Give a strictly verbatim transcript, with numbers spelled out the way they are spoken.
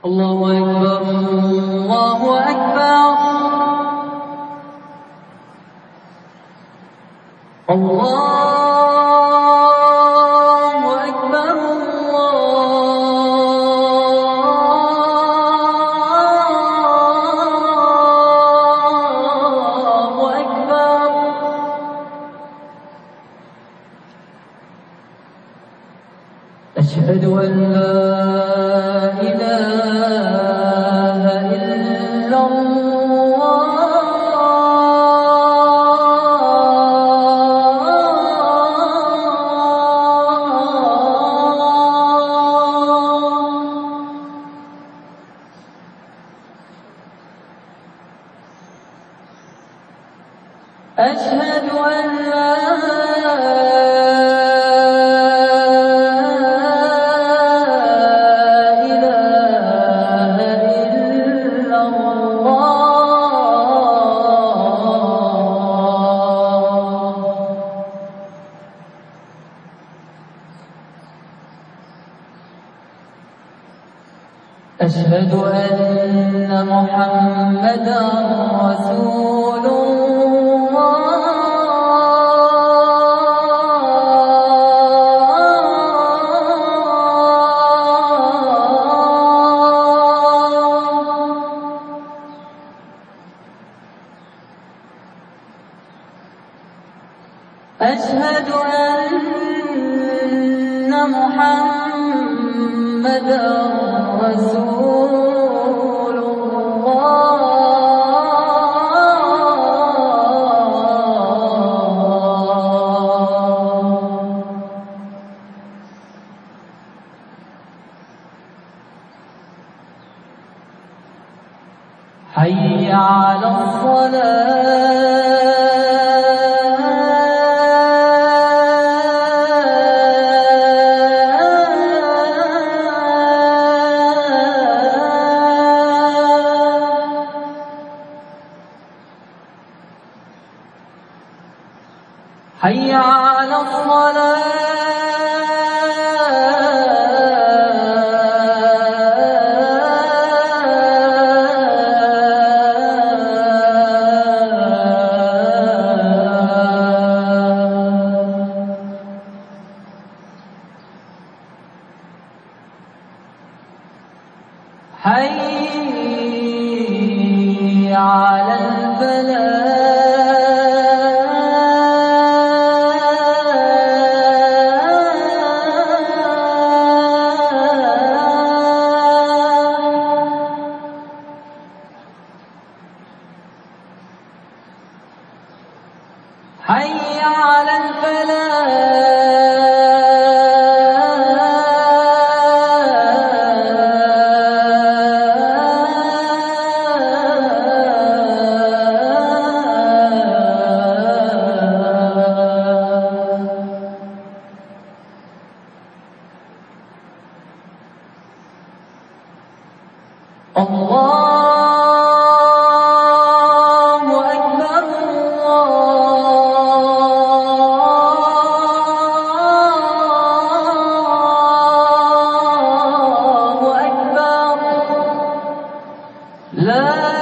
الله أكبر الله أكبر الله أكبر الله أكبر. أشهد أن لا إله إلا الله أشهد أن لا أشهد أن محمدًا رسول الله. أشهد أن محمدًا رسول الله. حي على الصلاة. حي على الصلاة. حي على الفلاح. حي على الفلاح. الله أكبر الله أكبر. لا